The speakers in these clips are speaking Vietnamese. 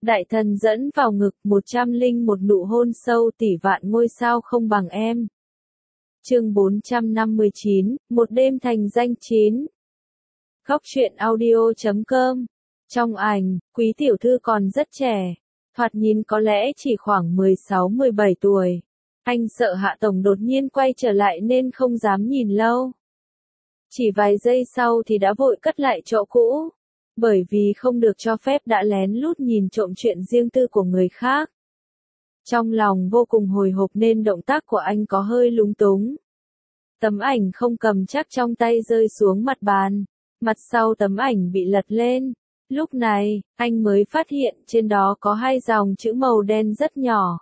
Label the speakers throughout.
Speaker 1: Đại thần dẫn vào ngực 101 nụ hôn sâu tỷ vạn ngôi sao không bằng em. Chương 459, một đêm thành danh 9. Góc truyện audio.com. Trong ảnh, quý tiểu thư còn rất trẻ, thoạt nhìn có lẽ chỉ khoảng 16-17 tuổi. Anh sợ Hạ Tổng đột nhiên quay trở lại nên không dám nhìn lâu. Chỉ vài giây sau thì đã vội cất lại chỗ cũ, bởi vì không được cho phép đã lén lút nhìn trộm chuyện riêng tư của người khác. Trong lòng vô cùng hồi hộp nên động tác của anh có hơi lúng túng. Tấm ảnh không cầm chắc trong tay rơi xuống mặt bàn, mặt sau tấm ảnh bị lật lên. Lúc này, anh mới phát hiện trên đó có hai dòng chữ màu đen rất nhỏ.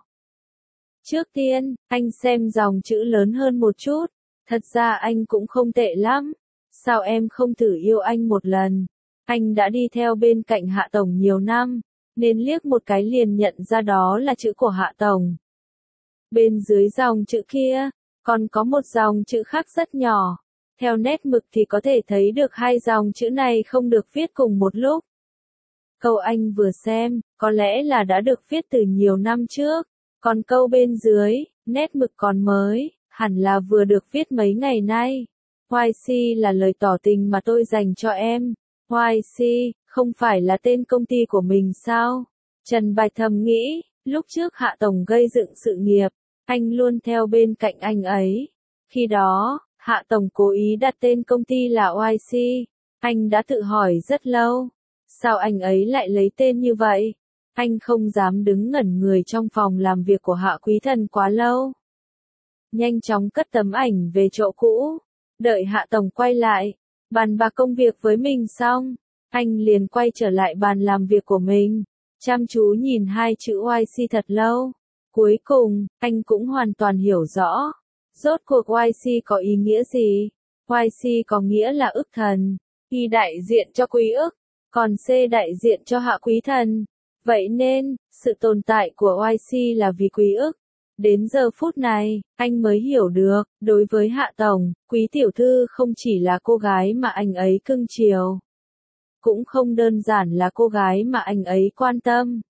Speaker 1: Trước tiên, anh xem dòng chữ lớn hơn một chút. Thật ra anh cũng không tệ lắm. Sao em không thử yêu anh một lần? Anh đã đi theo bên cạnh Hạ Tổng nhiều năm, nên liếc một cái liền nhận ra đó là chữ của Hạ Tổng. Bên dưới dòng chữ kia, còn có một dòng chữ khác rất nhỏ. Theo nét mực thì có thể thấy được hai dòng chữ này không được viết cùng một lúc. Câu anh vừa xem, có lẽ là đã được viết từ nhiều năm trước. Còn câu bên dưới, nét mực còn mới, hẳn là vừa được viết mấy ngày nay. YC là lời tỏ tình mà tôi dành cho em. YC, không phải là tên công ty của mình sao? Trần Bạch thầm nghĩ, lúc trước Hạ Tổng gây dựng sự nghiệp, anh luôn theo bên cạnh anh ấy. Khi đó, Hạ Tổng cố ý đặt tên công ty là YC. Anh đã tự hỏi rất lâu, sao anh ấy lại lấy tên như vậy? Anh không dám đứng ngẩn người trong phòng làm việc của Hạ Quý Thần quá lâu. Nhanh chóng cất tấm ảnh về chỗ cũ, đợi Hạ Tổng quay lại, bàn bạc công việc với mình xong, anh liền quay trở lại bàn làm việc của mình, chăm chú nhìn hai chữ YC thật lâu. Cuối cùng, anh cũng hoàn toàn hiểu rõ, rốt cuộc YC có ý nghĩa gì. YC có nghĩa là ức thần, Y đại diện cho quý ức, còn C đại diện cho Hạ Quý Thần. Vậy nên, sự tồn tại của YC là vì quý ức. Đến giờ phút này, anh mới hiểu được, đối với Hạ Tổng, quý tiểu thư không chỉ là cô gái mà anh ấy cưng chiều. Cũng không đơn giản là cô gái mà anh ấy quan tâm.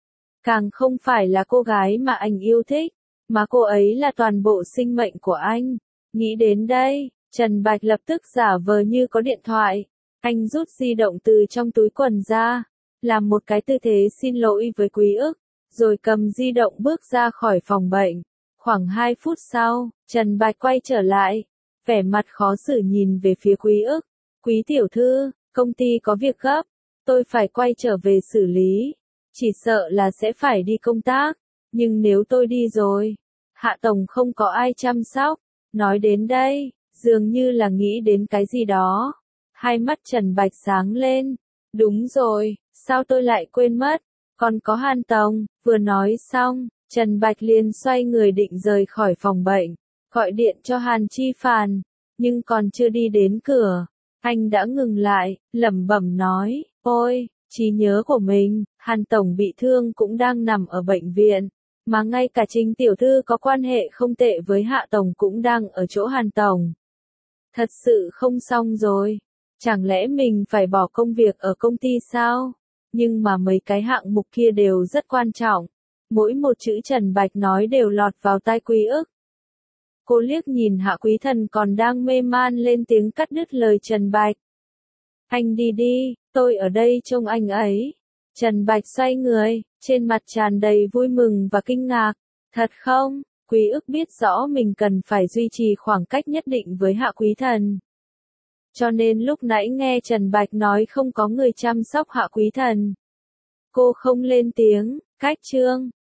Speaker 1: Càng không phải là cô gái mà anh yêu thích, mà cô ấy là toàn bộ sinh mệnh của anh. Nghĩ đến đây, Trần Bạch lập tức giả vờ như có điện thoại. Anh rút di động từ trong túi quần ra, làm một cái tư thế xin lỗi với quý ức, rồi cầm di động bước ra khỏi phòng bệnh. Khoảng 2 phút sau, Trần Bạch quay trở lại, vẻ mặt khó xử nhìn về phía quý ức. Quý tiểu thư, công ty có việc gấp, tôi phải quay trở về xử lý. Chỉ sợ là sẽ phải đi công tác, nhưng nếu tôi đi rồi, Hạ Tổng không có ai chăm sóc. Nói đến đây, dường như là nghĩ đến cái gì đó. Hai mắt Trần Bạch sáng lên. Đúng rồi, sao tôi lại quên mất, còn có Hàn Tổng. Vừa nói xong, Trần Bạch liền xoay người định rời khỏi phòng bệnh, gọi điện cho Hàn Chi Phàn, nhưng còn chưa đi đến cửa, anh đã ngừng lại, lẩm bẩm nói, ôi, trí nhớ của mình, Hàn Tổng bị thương cũng đang nằm ở bệnh viện, mà ngay cả Trình tiểu thư có quan hệ không tệ với Hạ Tổng cũng đang ở chỗ Hàn Tổng. Thật sự không xong rồi. Chẳng lẽ mình phải bỏ công việc ở công ty sao? Nhưng mà mấy cái hạng mục kia đều rất quan trọng. Mỗi một chữ Trần Bạch nói đều lọt vào tai quý ức. Cô liếc nhìn Hạ Quý Thần còn đang mê man lên tiếng cắt đứt lời Trần Bạch. Anh đi đi, tôi ở đây trông anh ấy. Trần Bạch xoay người, trên mặt tràn đầy vui mừng và kinh ngạc. Thật không? Quý ức biết rõ mình cần phải duy trì khoảng cách nhất định với Hạ Quý Thần. Cho nên lúc nãy nghe Trần Bạch nói không có người chăm sóc Hạ Quý Thần, cô không lên tiếng. Cách chương